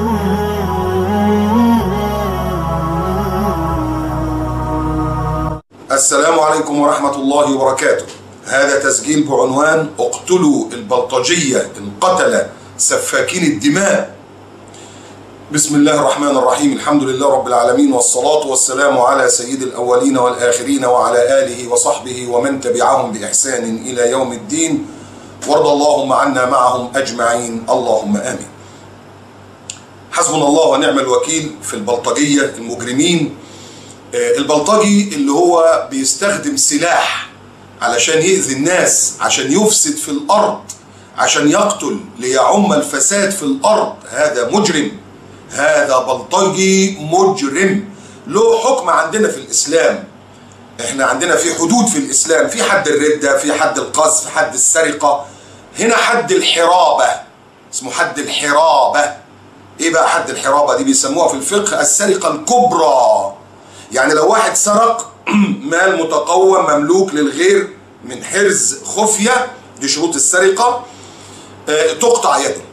السلام عليكم ورحمة الله وبركاته. هذا تسجيل بعنوان اقتلوا البلطجية القتلة سفاكين الدماء. بسم الله الرحمن الرحيم، الحمد لله رب العالمين، والصلاة والسلام على سيد الأولين والآخرين وعلى آله وصحبه ومن تبعهم بإحسان إلى يوم الدين، وارض اللهم عنا معهم أجمعين، اللهم آمين. حسبنا الله ونعم الوكيل في البلطجية المجرمين. البلطجي اللي هو بيستخدم سلاح علشان يؤذي الناس، عشان يفسد في الأرض، عشان يقتل ليعم الفساد في الأرض، هذا مجرم، هذا بلطجي مجرم. له حكم عندنا في الإسلام. احنا عندنا في حدود في الإسلام، في حد الردة، في حد القذف، في حد السرقة. هنا حد الحرابة، اسمه حد الحرابة. ايه بقى حد الحرابة دي؟ بيسموها في الفقه السرقة الكبرى. يعني لو واحد سرق مال متقوم مملوك للغير من حرز خفية، دي شروط السرقة، تقطع يده.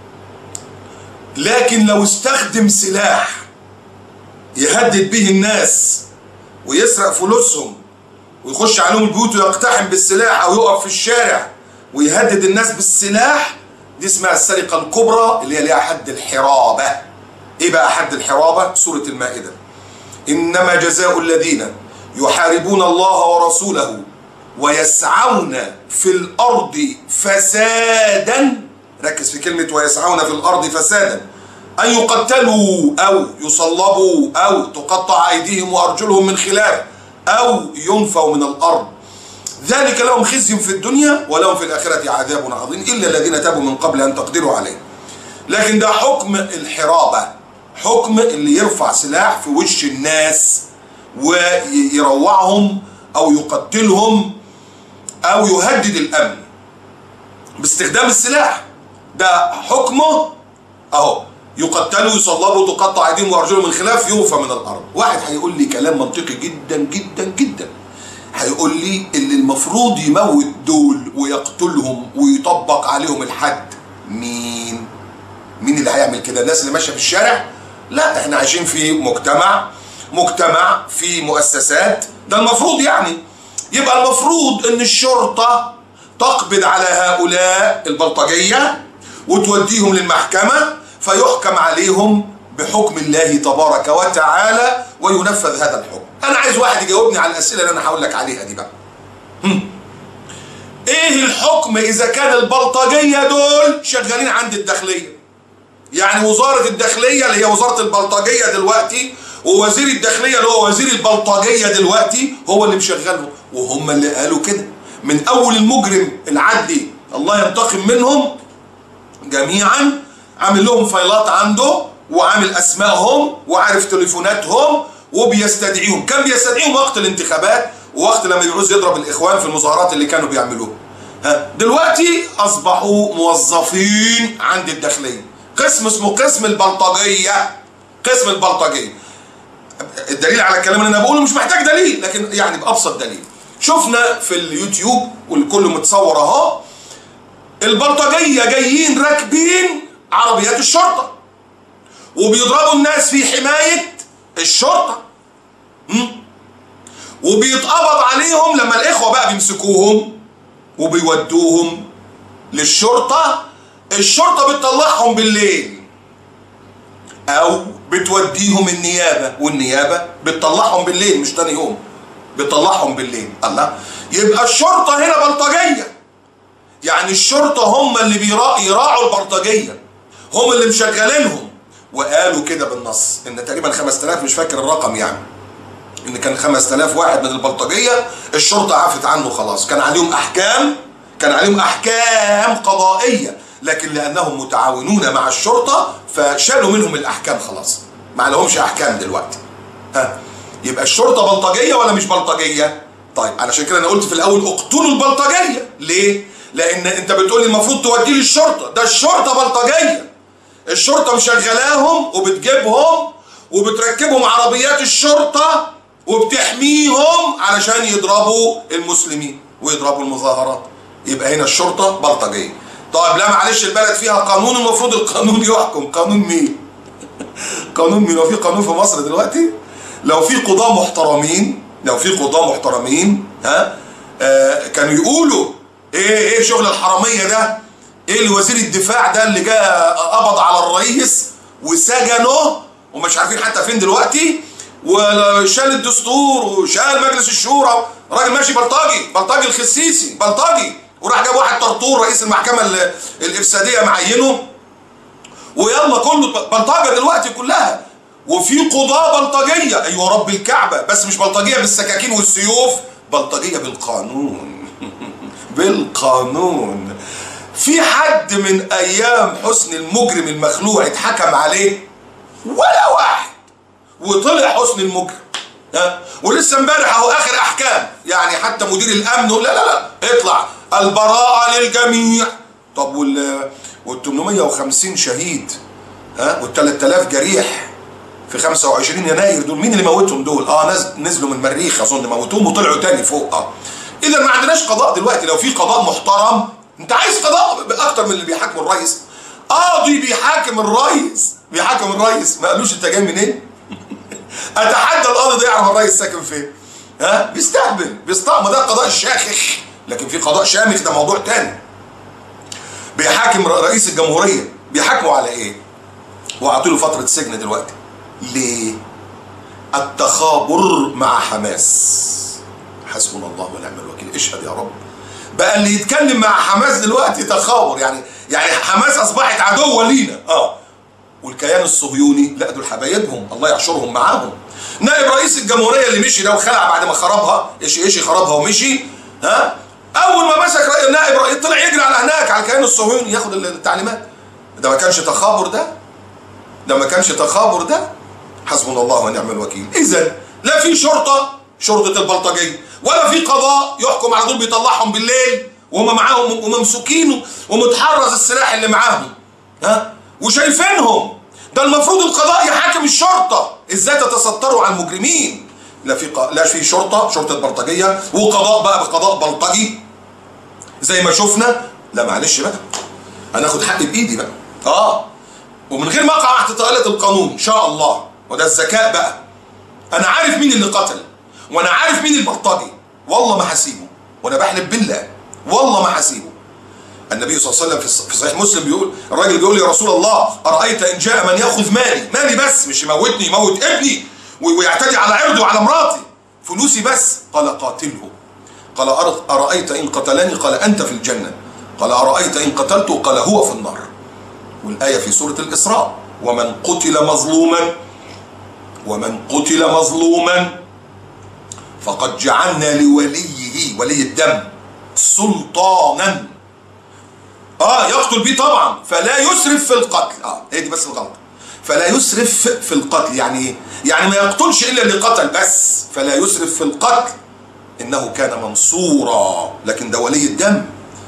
لكن لو استخدم سلاح يهدد به الناس ويسرق فلوسهم ويخش عليهم البيوت ويقتحم بالسلاح او يقف في الشارع ويهدد الناس بالسلاح، دي اسمها السرقة الكبرى اللي هي ليها حد الحرابة. ايه بقى حد الحرابة؟ سورة المائدة: إنما جزاء الذين يحاربون الله ورسوله ويسعون في الأرض فسادا، ركز في كلمة ويسعون في الأرض فسادا، أن يقتلوا أو يصلبوا أو تقطع أيديهم وأرجلهم من خلاف أو ينفوا من الأرض، ذلك لهم خزي في الدنيا ولهم في الآخرة عذاب عظيم إلا الذين تابوا من قبل أن تقدروا عليه. لكن ده حكم الحرابة، حكم اللي يرفع سلاح في وش الناس ويروعهم أو يقتلهم أو يهدد الأمن باستخدام السلاح. ده حكمه أهو: يقتلوا يصلبوا تقطع أيديهم وأرجلهم من خلاف يوفى من الأرض. واحد هيقول لي كلام منطقي جدا جدا جدا، هيقول لي اللي المفروض يموت دول ويقتلهم ويطبق عليهم الحد مين؟ مين اللي هيعمل كده؟ الناس اللي ماشية في الشارع؟ لا، احنا عايشين في مجتمع في مؤسسات، ده المفروض يعني. يبقى المفروض ان الشرطة تقبض على هؤلاء البلطجية وتوديهم للمحكمة فيحكم عليهم بحكم الله تبارك وتعالى وينفذ هذا الحكم. انا عايز واحد يجاوبني على الاسئلة اللي انا هقول لك عليها دي بقى. ايه الحكم اذا كان البلطجية دول شغالين عند الداخلية؟ يعني وزارة الداخلية اللي هي وزارة البلطجية دلوقتي، ووزير الداخلية اللي هو وزير البلطجية دلوقتي، هو اللي مشغلهم، وهم اللي قالوا كده من أول المجرم العدلي الله ينتقم منهم جميعا، عامل لهم فايلات عنده وعامل أسمائهم وعارف تليفوناتهم وبيستدعيهم. كان بيستدعيهم وقت الانتخابات ووقت لما يعوز يضرب الإخوان في المظاهرات اللي كانوا بيعملوها. دلوقتي أصبحوا موظفين عند الداخلية، قسم اسمه قسم البلطجية، قسم البلطجية. الدليل على الكلام اللي انا بقوله مش محتاج دليل، لكن يعني بأبسط دليل شفنا في اليوتيوب والكل متصور اهو، البلطجية جايين راكبين عربيات الشرطة وبيضربوا الناس في حماية الشرطة، وبيتقبض عليهم لما الإخوة بقى بيمسكوهم وبيودوهم للشرطة. الشرطة بتطلعهم بالليل أو بتوديهم النيابة، والنيابة بتطلعهم بالليل، مش تاني يوم، بتطلعهم بالليل. الله، يبقى الشرطة هنا بلطجية. يعني الشرطة هم اللي يراعوا البلطجية، هم اللي مشغلينهم. وقالوا كده بالنص إن تقريبا 5000، مش فاكر الرقم يعني، إن كان 5000 واحد من البلطجية الشرطة عفت عنه خلاص، كان عليهم أحكام قضائية، لكن لأنهم متعاونون مع الشرطة فشالوا منهم الأحكام خلاص، ما لهمش أحكام دلوقتي. يبقى الشرطة بلطجية ولا مش بلطجية؟ طيب علشان كده أنا قلت في الأول اقتلوا البلطجية. ليه؟ لأن أنت بتقولي المفروض توديه للشرطة، ده الشرطة بلطجية، الشرطة مشغلاهم وبتجيبهم وبتركبهم عربيات الشرطة وبتحميهم علشان يضربوا المسلمين ويضربوا المظاهرات. يبقى هنا الشرطة بلطجية. طيب لا معلش، البلد فيها قانون، المفروض القانون يحكم. قانون مين؟ قانون مين؟ هو في قانون في مصر دلوقتي؟ لو في قضاة محترمين، ها كانوا يقولوا ايه شغل الحراميه ده؟ ايه اللي وزير الدفاع ده اللي جاء قبض على الرئيس وسجنه ومش عارفين حتى فين دلوقتي، وشال الدستور وشال مجلس الشورى، راجل ماشي بلطجي الخسيسي بلطجي، وراح جاب واحد طرطور رئيس المحكمه الافساديه معينه، ويلا كله بلطجه دلوقتي كلها. وفي قضاه بلطجيه، ايوه رب الكعبه، بس مش بلطجيه بالسكاكين والسيوف، بلطجيه بالقانون. بالقانون. في حد من ايام حسني المجرم المخلوع اتحكم عليه؟ ولا واحد. وطلع حسني المجرم، ها، ولسه امبارح اهو اخر احكام، يعني حتى مدير الامن لا اطلع البراءه للجميع. طب وال 850 شهيد، ها، وال 3000 جريح في 25 يناير دول مين اللي موتهم دول؟ نزلوا من المريخ اظن موتوهم وطلعوا تاني فوق. اذا ما عندناش قضاء دلوقتي. لو في قضاء محترم، انت عايز قضاء اكتر من اللي بيحاكم الرئيس؟ قاضي بيحاكم الرئيس، ما قالوش انت جاي منين؟ اتحدى القاضي ده يعرف الرئيس ساكن فين. ها، بيستهبل ما ده قضاء شاخخ، لكن في قضاء شامخ ده موضوع تاني. بيحاكم رئيس الجمهوريه، بيحاكموا على ايه؟ وعطوا له فتره سجن دلوقتي. ليه؟ التخابر مع حماس. حسبنا الله ونعم الوكيل. اشهد يا رب. بقى اللي يتكلم مع حماس دلوقتي تخابر، يعني حماس اصبحت عدوه لينا. والكيان الصهيوني لا، دول حبايبهم، الله يحشرهم معاهم. نائب رئيس الجمهوريه اللي مشي ده وخلع بعد ما خربها، ايش خربها ومشي، ها، اول ما مسك نائب رئيس طلع يجري على هناك على الكيان الصهيوني ياخد التعليمات. ده ما كانش تخابر ده؟ حسبنا الله ونعم الوكيل. اذا لا في شرطه البلطجيه، ولا في قضاء يحكم على دول بيطلعهم بالليل وهم معاهم وممسوكين ومتحرز السلاح اللي معاهم، ها، وشايفينهم. ده المفروض القضاء يحاكم الشرطه. ازاي تتستروا على المجرمين؟ لا في شرطه بلطجيه، وقضاء بقى بقضاء بلطجي زي ما شفنا. لا معلش بقى، هناخد حقي بايدي بقى، ومن غير ما اقع تحت طائله القانون ان شاء الله. وده الذكاء بقى. انا عارف مين اللي قتل، وانا عارف مين البلطجي، والله ما هسيبه، وانا بحلف بالله والله ما هسيبه. النبي صلى الله عليه وسلم في صحيح مسلم بيقول، الراجل بيقول يا رسول الله ارايت ان جاء من ياخذ مالي بس، مش يموتني، يموت ابني ويعتدي على عرضي وعلى مراتي، فلوسي بس. قال قاتله. قال ارايت ان قتلني؟ قال انت في الجنه. قال ارايت ان قتلته؟ قال هو في النار. والايه في سوره الاسراء، ومن قتل مظلوما فقد جعلنا لوليه، ولي الدم، سلطانا يقتل بيه طبعا، فلا يسرف في القتل. هي دي بس الغلط. فلا يسرف في القتل يعني ايه؟ يعني ما يقتلش الا اللي قتل بس، فلا يسرف في القتل انه كان منصورا. لكن ده ولي الدم،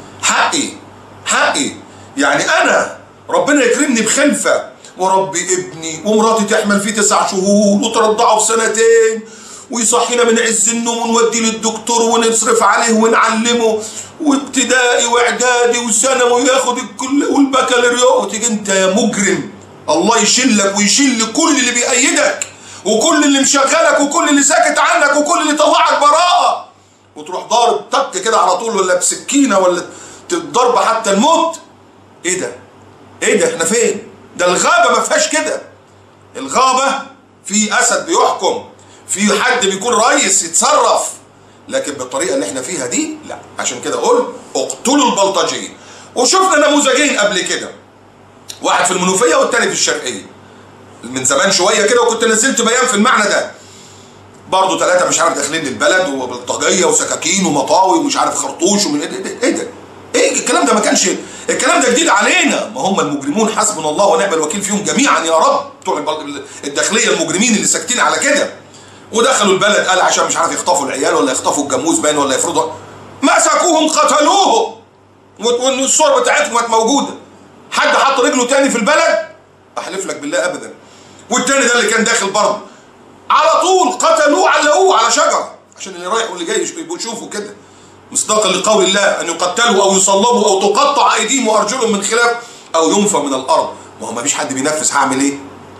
حقي. يعني انا ربنا يكرمني بخلفه وربي ابني ومراتي تحمل فيه 9 شهور وترضعه في 2 سنين ويصحينا من عز النوم ونوديه للدكتور ونصرف عليه ونعلمه، وابتدائي واعدادي وثانوي وياخد الكل والبكالوريوس، وتيجي انت يا مجرم الله يشلك ويشل كل اللي بيأيدك وكل اللي مشغلك وكل اللي ساكت عنك وكل اللي طلعك براءة، وتروح ضارب تك كده على طول، ولا بسكينه ولا تتضرب حتى الموت. ايه ده؟ احنا فين؟ ده الغابه ما فيهاش كده. الغابه في اسد بيحكم، في حد بيكون رئيس يتصرف، لكن بالطريقه اللي احنا فيها دي لا. عشان كده قول اقتلوا البلطجيه. وشفنا نموذجين قبل كده، واحد في المنوفيه والتاني في الشرقيه من زمان شويه كده، وكنت نزلت بيان في المعنى ده برضه. 3 مش عارف داخلين البلد وبلطجيه وسكاكين ومطاوي ومش عارف خرطوش ومن ايه ده؟ ايه الكلام ده؟ ما كانش الكلام ده جديد علينا. ما هم المجرمون حسبنا الله ونعم الوكيل فيهم جميعا يا رب، بتوع الداخليه المجرمين اللي ساكتين على كده. ودخلوا البلد قال عشان مش عارف يخطفوا العيال ولا يخطفوا الجاموس باين ولا يفرضوا، مسكوهم قتلوهم، والصور بتاعتهم كانت موجوده. حد حط رجله تاني في البلد؟ احلف لك بالله ابدا. والتاني ده اللي كان داخل برضه على طول قتلوه، علقوه على شجره عشان اللي رايح واللي جاي يبقوا يشوفوا كده، مصداقا لقول الله ان يقتلوا او يصلبوا او تقطع ايديهم وارجلهم من خلاف او ينفى من الارض. ما هو ما فيش حد بينفذ، هعمل ايه؟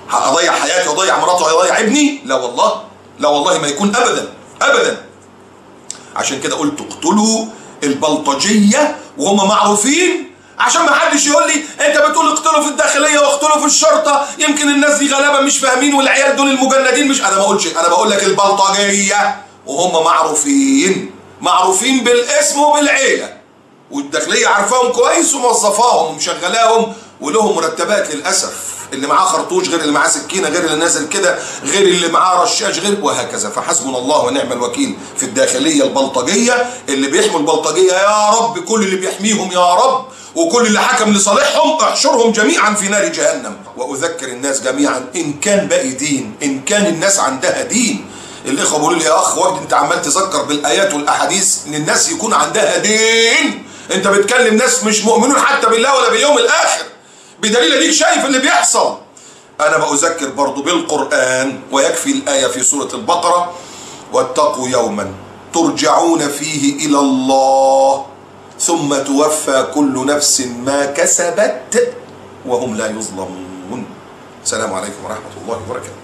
اضيع حياتي واضيع مراتي واضيع ابني؟ لا والله، لا والله ما يكون ابدا ابدا. عشان كده قلت اقتلوا البلطجيه وهم معروفين، عشان ما حدش يقول لي انت بتقول اقتلوا في الداخليه واقتلوا في الشرطه، يمكن الناس دي غلابه مش فاهمين والعيال دول المجندين مش. انا ما اقولش، انا بقول لك البلطجيه وهم معروفين، معروفين بالاسم وبالعيله، والداخليه عارفاهم كويس وموظفاهم ومشغلاهم ولهم مرتبات للاسف. اللي معاه خرطوش غير اللي معاه سكينه، غير اللي نازل كده غير اللي معاه رشاش غير، وهكذا. فحسبنا الله ونعم الوكيل في الداخليه البلطجيه اللي بيحموا البلطجيه. يا رب كل اللي بيحميهم يا رب، وكل اللي حكم لصالحهم احشرهم جميعا في نار جهنم. واذكر الناس جميعا ان كان باقي دين، ان كان الناس عندها دين. الاخوه بيقولوا لي يا اخ وجد انت عمال تذكر بالايات والاحاديث ان الناس يكون عندها دين. انت بتكلم ناس مش مؤمنون حتى بالله ولا باليوم الاخر، بدليل اديك شايف اللي بيحصل. انا بأذكر برضو بالقرآن، ويكفي الآية في سورة البقرة: واتقوا يوما ترجعون فيه إلى الله ثم توفى كل نفس ما كسبت وهم لا يظلمون. السلام عليكم ورحمة الله وبركاته.